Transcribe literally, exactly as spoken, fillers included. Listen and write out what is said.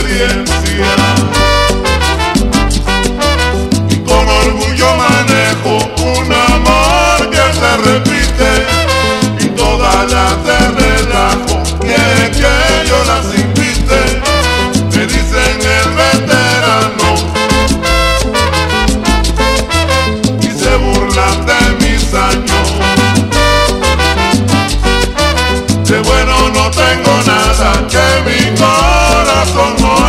conciencia y con orgullo manejo un amor que se repite y todas las de relajo quiere que yo las invite. Me dicen el veterano y se burlan de mis años. De bueno no tengo nada, que mi corazón no